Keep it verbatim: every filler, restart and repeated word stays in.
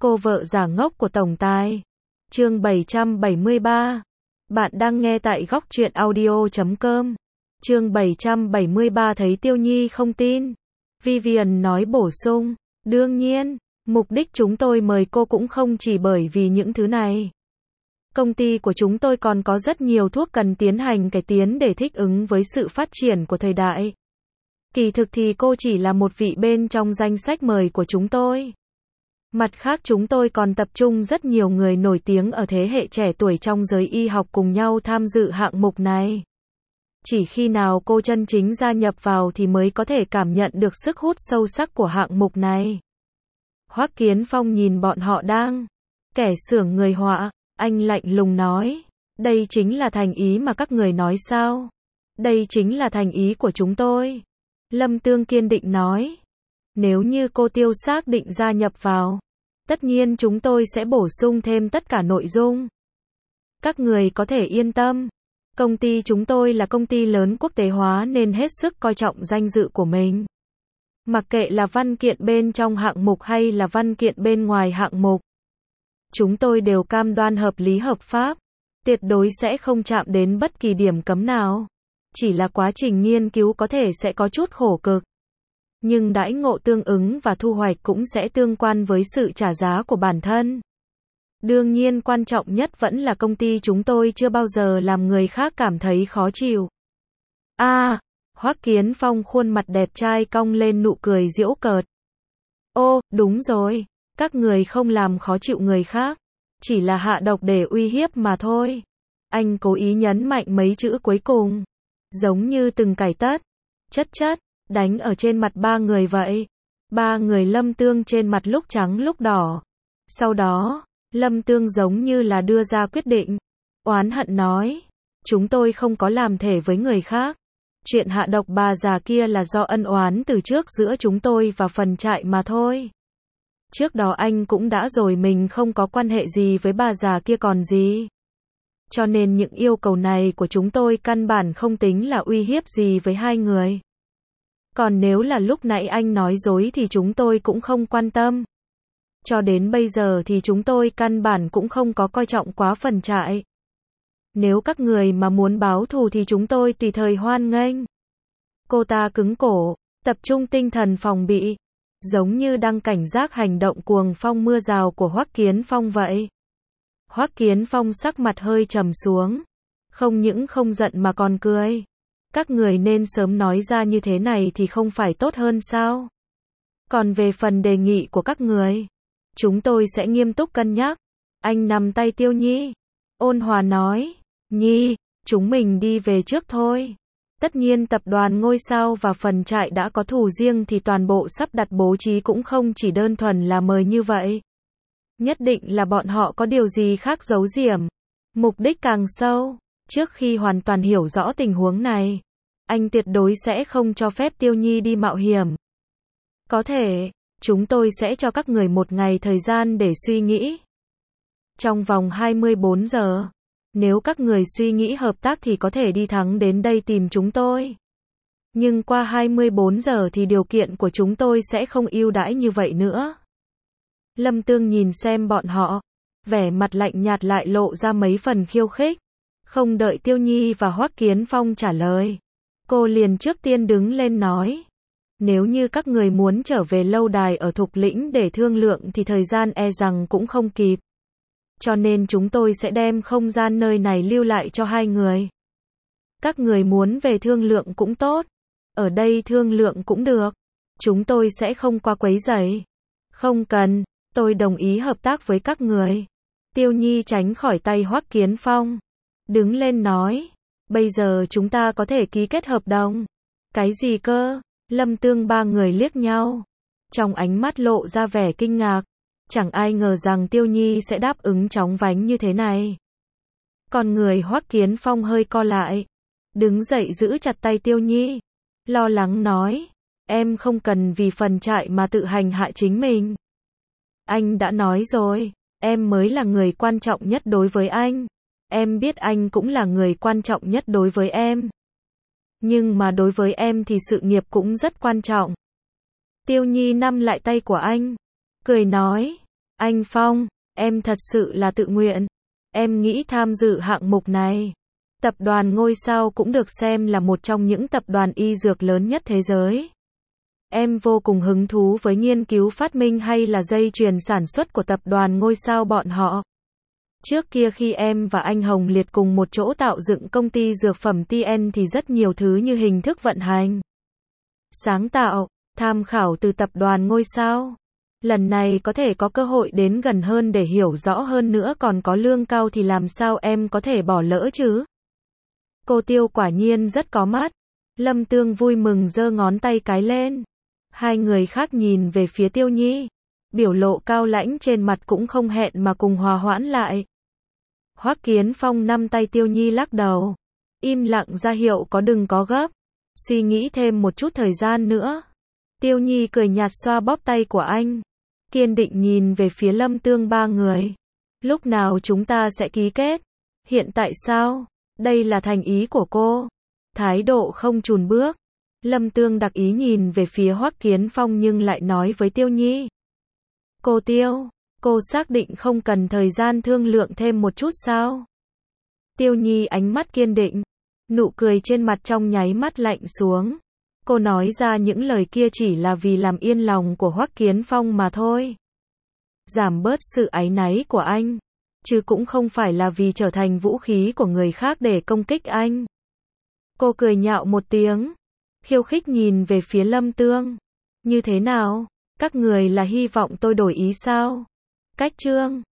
Cô vợ giả ngốc của tổng tài. Chương bảy trăm bảy mươi ba. Bạn đang nghe tại góc truyện audio chấm com. Chương bảy trăm bảy mươi ba thấy Tiêu Nhi không tin. Vivian nói bổ sung, đương nhiên, mục đích chúng tôi mời cô cũng không chỉ bởi vì những thứ này. Công ty của chúng tôi còn có rất nhiều thuốc cần tiến hành cải tiến để thích ứng với sự phát triển của thời đại. Kỳ thực thì cô chỉ là một vị bên trong danh sách mời của chúng tôi. Mặt khác chúng tôi còn tập trung rất nhiều người nổi tiếng ở thế hệ trẻ tuổi trong giới y học cùng nhau tham dự hạng mục này. Chỉ khi nào cô chân chính gia nhập vào thì mới có thể cảm nhận được sức hút sâu sắc của hạng mục này. Hoắc Kiến Phong nhìn bọn họ đang kẻ xưởng người họa, anh lạnh lùng nói, đây chính là thành ý mà các người nói sao? Đây chính là thành ý của chúng tôi. Lâm Tương kiên định nói, nếu như cô Tiêu xác định gia nhập vào, tất nhiên chúng tôi sẽ bổ sung thêm tất cả nội dung. Các người có thể yên tâm, công ty chúng tôi là công ty lớn quốc tế hóa nên hết sức coi trọng danh dự của mình. Mặc kệ là văn kiện bên trong hạng mục hay là văn kiện bên ngoài hạng mục, chúng tôi đều cam đoan hợp lý hợp pháp, tuyệt đối sẽ không chạm đến bất kỳ điểm cấm nào. Chỉ là quá trình nghiên cứu có thể sẽ có chút khổ cực, nhưng đãi ngộ tương ứng và thu hoạch cũng sẽ tương quan với sự trả giá của bản thân. Đương nhiên quan trọng nhất vẫn là công ty chúng tôi chưa bao giờ làm người khác cảm thấy khó chịu. A, à, Hoắc Kiến Phong khuôn mặt đẹp trai cong lên nụ cười giễu cợt. Ô, đúng rồi, các người không làm khó chịu người khác, chỉ là hạ độc để uy hiếp mà thôi. Anh cố ý nhấn mạnh mấy chữ cuối cùng, giống như từng cải tất, chất chất, đánh ở trên mặt ba người vậy. Ba người Lâm Tương trên mặt lúc trắng lúc đỏ. Sau đó, Lâm Tương giống như là đưa ra quyết định, oán hận nói, chúng tôi không có làm thể với người khác. Chuyện hạ độc bà già kia là do ân oán từ trước giữa chúng tôi và phần trại mà thôi. Trước đó anh cũng đã rồi mình không có quan hệ gì với bà già kia còn gì. Cho nên những yêu cầu này của chúng tôi căn bản không tính là uy hiếp gì với hai người. Còn nếu là lúc nãy anh nói dối thì chúng tôi cũng không quan tâm. Cho đến bây giờ thì chúng tôi căn bản cũng không có coi trọng quá phần trại. Nếu các người mà muốn báo thù thì chúng tôi tùy thời hoan nghênh. Cô ta cứng cổ, tập trung tinh thần phòng bị, giống như đang cảnh giác hành động cuồng phong mưa rào của Hoắc Kiến Phong vậy. Hoắc Kiến Phong sắc mặt hơi trầm xuống, không những không giận mà còn cười. Các người nên sớm nói ra như thế này thì không phải tốt hơn sao? Còn về phần đề nghị của các người, chúng tôi sẽ nghiêm túc cân nhắc. Anh nắm tay Tiêu Nhi, ôn hòa nói, Nhi, chúng mình đi về trước thôi. Tất nhiên tập đoàn ngôi sao và phần trại đã có thù riêng thì toàn bộ sắp đặt bố trí cũng không chỉ đơn thuần là mời như vậy. Nhất định là bọn họ có điều gì khác giấu giểm, mục đích càng sâu. Trước khi hoàn toàn hiểu rõ tình huống này, anh tuyệt đối sẽ không cho phép Tiêu Nhi đi mạo hiểm. Có thể, chúng tôi sẽ cho các người một ngày thời gian để suy nghĩ. Trong vòng hai mươi bốn giờ, nếu các người suy nghĩ hợp tác thì có thể đi thẳng đến đây tìm chúng tôi. Nhưng qua hai mươi bốn giờ thì điều kiện của chúng tôi sẽ không ưu đãi như vậy nữa. Lâm Tương nhìn xem bọn họ, vẻ mặt lạnh nhạt lại lộ ra mấy phần khiêu khích. Không đợi Tiêu Nhi và Hoắc Kiến Phong trả lời, cô liền trước tiên đứng lên nói, nếu như các người muốn trở về lâu đài ở Thục Lĩnh để thương lượng thì thời gian e rằng cũng không kịp. Cho nên chúng tôi sẽ đem không gian nơi này lưu lại cho hai người. Các người muốn về thương lượng cũng tốt, ở đây thương lượng cũng được, chúng tôi sẽ không qua quấy rầy. Không cần, tôi đồng ý hợp tác với các người. Tiêu Nhi tránh khỏi tay Hoắc Kiến Phong, đứng lên nói, bây giờ chúng ta có thể ký kết hợp đồng. Cái gì cơ? Lâm Tương ba người liếc nhau, trong ánh mắt lộ ra vẻ kinh ngạc, chẳng ai ngờ rằng Tiêu Nhi sẽ đáp ứng chóng vánh như thế này. Còn người Hoắc Kiến Phong hơi co lại, đứng dậy giữ chặt tay Tiêu Nhi, lo lắng nói, em không cần vì phần trại mà tự hành hạ chính mình. Anh đã nói rồi, em mới là người quan trọng nhất đối với anh. Em biết anh cũng là người quan trọng nhất đối với em. Nhưng mà đối với em thì sự nghiệp cũng rất quan trọng. Tiêu Nhi nắm lại tay của anh, cười nói, Anh Phong, em thật sự là tự nguyện. Em nghĩ tham dự hạng mục này. Tập đoàn Ngôi Sao cũng được xem là một trong những tập đoàn y dược lớn nhất thế giới. Em vô cùng hứng thú với nghiên cứu phát minh hay là dây chuyền sản xuất của tập đoàn Ngôi Sao bọn họ. Trước kia khi em và anh Hồng Liệt cùng một chỗ tạo dựng công ty dược phẩm tê en thì rất nhiều thứ như hình thức vận hành, sáng tạo, tham khảo từ tập đoàn Ngôi Sao. Lần này có thể có cơ hội đến gần hơn để hiểu rõ hơn nữa, còn có lương cao thì làm sao em có thể bỏ lỡ chứ? Cô Tiêu quả nhiên rất có mắt. Lâm Tương vui mừng giơ ngón tay cái lên. Hai người khác nhìn về phía Tiêu Nhi. Biểu lộ cao lãnh trên mặt cũng không hẹn mà cùng hòa hoãn lại. Hoắc Kiến Phong nắm tay Tiêu Nhi lắc đầu. Im lặng ra hiệu có đừng có gấp. Suy nghĩ thêm một chút thời gian nữa. Tiêu Nhi cười nhạt xoa bóp tay của anh. Kiên định nhìn về phía Lâm Tương ba người. Lúc nào chúng ta sẽ ký kết? Hiện tại sao? Đây là thành ý của cô. Thái độ không chùn bước. Lâm Tương đặc ý nhìn về phía Hoắc Kiến Phong nhưng lại nói với Tiêu Nhi. Cô Tiêu, cô xác định không cần thời gian thương lượng thêm một chút sao? Tiêu Nhi ánh mắt kiên định. Nụ cười trên mặt trong nháy mắt lạnh xuống. Cô nói ra những lời kia chỉ là vì làm yên lòng của Hoắc Kiến Phong mà thôi. Giảm bớt sự áy náy của anh. Chứ cũng không phải là vì trở thành vũ khí của người khác để công kích anh. Cô cười nhạo một tiếng. Khiêu khích nhìn về phía Lâm Tương. Như thế nào? Các người là hy vọng tôi đổi ý sao? Cách chương